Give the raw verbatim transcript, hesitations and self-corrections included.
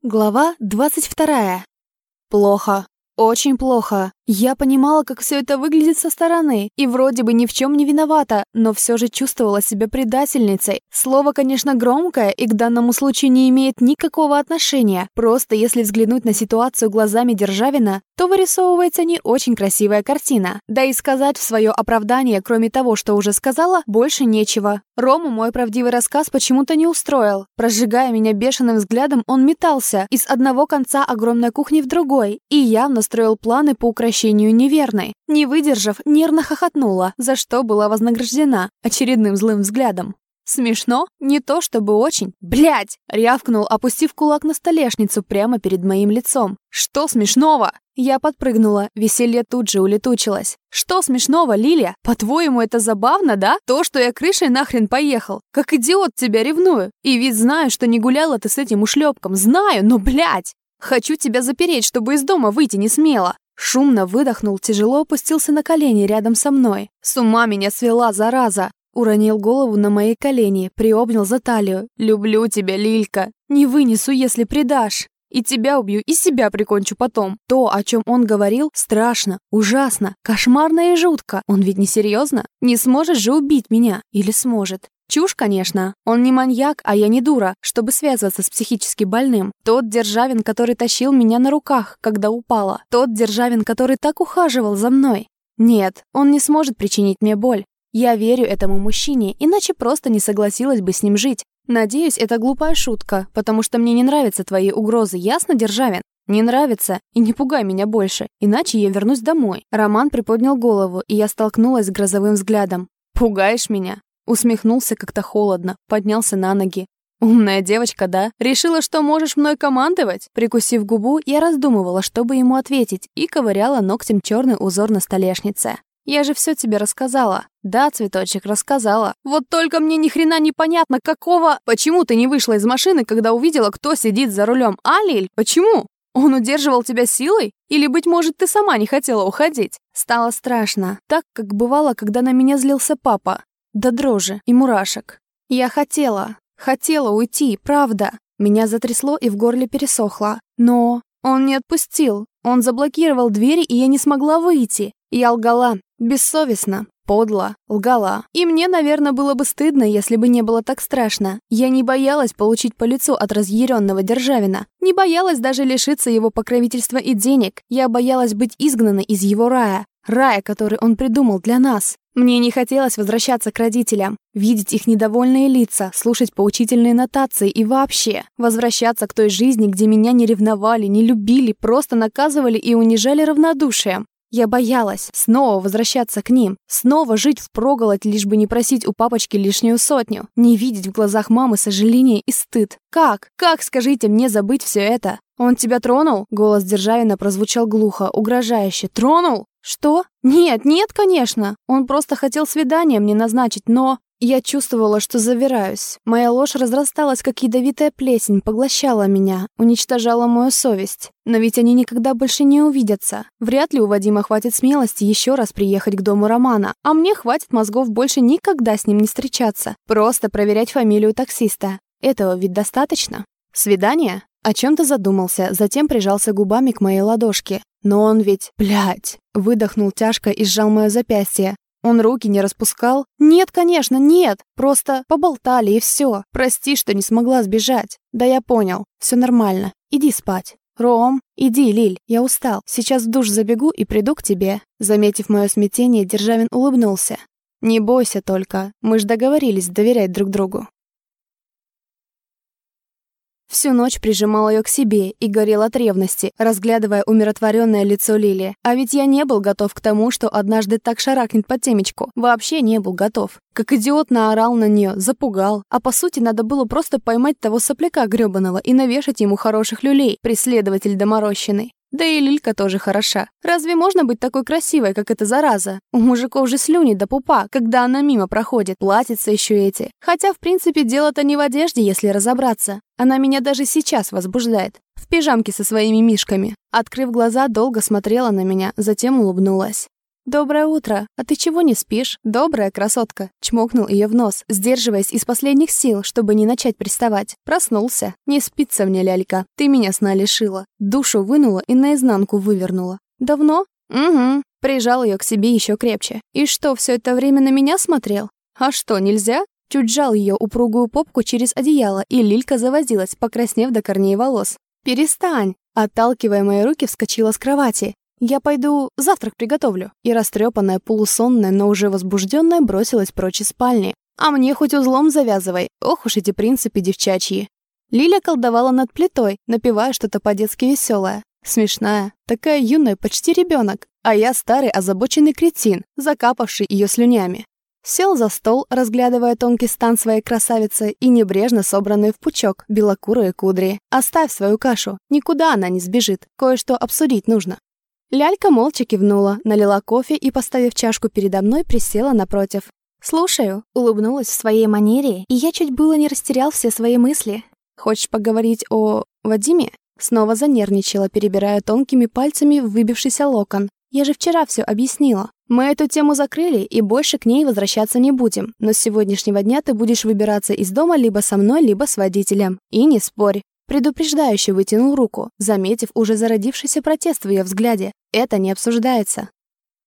Глава двадцать вторая. Плохо. Очень плохо. Я понимала, как все это выглядит со стороны, и вроде бы ни в чем не виновата, но все же чувствовала себя предательницей. Слово, конечно, громкое и к данному случаю не имеет никакого отношения. Просто если взглянуть на ситуацию глазами Державина, то вырисовывается не очень красивая картина. Да и сказать в свое оправдание, кроме того, что уже сказала, больше нечего. Рому мой правдивый рассказ почему-то не устроил. Прожигая меня бешеным взглядом, он метался из одного конца огромной кухни в другой и явно строил планы по укрощению неверной. Не выдержав, нервно хохотнула, за что была вознаграждена очередным злым взглядом. Смешно? Не то чтобы очень. Блять! Рявкнул, опустив кулак на столешницу прямо перед моим лицом. Что смешного? Я подпрыгнула, веселье тут же улетучилось. Что смешного, Лилия? По-твоему, это забавно, да? То, что я крышей нахрен поехал. Как идиот тебя ревную. И ведь знаю, что не гуляла ты с этим ушлепком. Знаю, но, блять! Хочу тебя запереть, чтобы из дома выйти не смела. Шумно выдохнул, тяжело опустился на колени рядом со мной. С ума меня свела, зараза. Уронил голову на мои колени, приобнял за талию. «Люблю тебя, Лилька. Не вынесу, если предашь. И тебя убью, и себя прикончу потом». То, о чем он говорил, страшно, ужасно, кошмарно и жутко. Он ведь не серьезно? Не сможет же убить меня? Или сможет? Чушь, конечно. Он не маньяк, а я не дура, чтобы связываться с психически больным. Тот Державин, который тащил меня на руках, когда упала. Тот Державин, который так ухаживал за мной. Нет, он не сможет причинить мне боль. Я верю этому мужчине, иначе просто не согласилась бы с ним жить. Надеюсь, это глупая шутка, потому что мне не нравятся твои угрозы, ясно, Державин? Не нравится, и не пугай меня больше, иначе я вернусь домой. Роман приподнял голову, и я столкнулась с грозовым взглядом. Пугаешь меня? Усмехнулся как-то холодно, поднялся на ноги. «Умная девочка, да? Решила, что можешь мной командовать?» Прикусив губу, я раздумывала, чтобы ему ответить, и ковыряла ногтем черный узор на столешнице. «Я же все тебе рассказала». «Да, цветочек, рассказала. Вот только мне ни хрена не понятно, какого... Почему ты не вышла из машины, когда увидела, кто сидит за рулем? А, Лиль, почему? Он удерживал тебя силой? Или, быть может, ты сама не хотела уходить?» Стало страшно, так, как бывало, когда на меня злился папа. До дрожи и мурашек. Я хотела, хотела уйти, правда. Меня затрясло и в горле пересохло. Но он не отпустил. Он заблокировал двери, и я не смогла выйти. Я лгала. Бессовестно. Подло. Лгала. И мне, наверное, было бы стыдно, если бы не было так страшно. Я не боялась получить по лицу от разъяренного Державина. Не боялась даже лишиться его покровительства и денег. Я боялась быть изгнанной из его рая. Рая, который он придумал для нас. Мне не хотелось возвращаться к родителям, видеть их недовольные лица, слушать поучительные нотации и вообще возвращаться к той жизни, где меня не ревновали, не любили, просто наказывали и унижали равнодушием. Я боялась снова возвращаться к ним, снова жить впроголодь, лишь бы не просить у папочки лишнюю сотню, не видеть в глазах мамы сожаление и стыд. Как? Как, скажите мне, забыть все это? «Он тебя тронул?» Голос Державина прозвучал глухо, угрожающе. «Тронул? Что? Нет, нет, конечно. Он просто хотел свидание мне назначить, но...» Я чувствовала, что завираюсь. Моя ложь разрасталась, как ядовитая плесень, поглощала меня, уничтожала мою совесть. Но ведь они никогда больше не увидятся. Вряд ли у Вадима хватит смелости еще раз приехать к дому Романа, а мне хватит мозгов больше никогда с ним не встречаться. Просто проверять фамилию таксиста. Этого ведь достаточно. Свидание? О чем-то задумался, затем прижался губами к моей ладошке. Но он ведь... Блядь! Выдохнул тяжко и сжал мое запястье. Он руки не распускал? Нет, конечно, нет. Просто поболтали и все. Прости, что не смогла сбежать. Да я понял. Все нормально. Иди спать. Ром, иди, Лиль, я устал. Сейчас в душ забегу и приду к тебе. Заметив мое смятение, Державин улыбнулся. Не бойся только. Мы ж договорились доверять друг другу. Всю ночь прижимал ее к себе и горел от ревности, разглядывая умиротворенное лицо Лили. А ведь я не был готов к тому, что однажды так шарахнет по темечку. Вообще не был готов. Как идиот наорал на нее, запугал. А по сути надо было просто поймать того сопляка гребаного и навешать ему хороших люлей, преследователь доморощенный. Да и Лилька тоже хороша. Разве можно быть такой красивой, как эта зараза? У мужиков же слюни до пупа, когда она мимо проходит, платьица еще эти. Хотя, в принципе, дело-то не в одежде, если разобраться. Она меня даже сейчас возбуждает. В пижамке со своими мишками. Открыв глаза, долго смотрела на меня, затем улыбнулась. «Доброе утро. А ты чего не спишь? Добрая красотка!» Чмокнул ее в нос, сдерживаясь из последних сил, чтобы не начать приставать. Проснулся. «Не спится мне, лялька. Ты меня сна лишила. Душу вынула и наизнанку вывернула». «Давно?» «Угу». Прижал ее к себе еще крепче. «И что, все это время на меня смотрел? А что, нельзя?» Чуть сжал ее упругую попку через одеяло, и Лилька завозилась, покраснев до корней волос. «Перестань!» Отталкивая мои руки, вскочила с кровати. «Я пойду завтрак приготовлю». И растрепанная, полусонная, но уже возбужденная бросилась прочь из спальни. «А мне хоть узлом завязывай. Ох уж эти принципы девчачьи». Лиля колдовала над плитой, напевая что-то по-детски веселое. Смешная, такая юная, почти ребенок. А я старый озабоченный кретин, закапавший ее слюнями. Сел за стол, разглядывая тонкий стан своей красавицы и небрежно собранные в пучок белокурые кудри. «Оставь свою кашу, никуда она не сбежит, кое-что обсудить нужно». Лялька молча кивнула, налила кофе и, поставив чашку передо мной, присела напротив. «Слушаю», — улыбнулась в своей манере, и я чуть было не растерял все свои мысли. «Хочешь поговорить о... Вадиме?» Снова занервничала, перебирая тонкими пальцами выбившийся локон. «Я же вчера все объяснила. Мы эту тему закрыли и больше к ней возвращаться не будем. Но с сегодняшнего дня ты будешь выбираться из дома либо со мной, либо с водителем. И не спорь». Предупреждающе вытянул руку, заметив уже зародившийся протест в ее взгляде. «Это не обсуждается».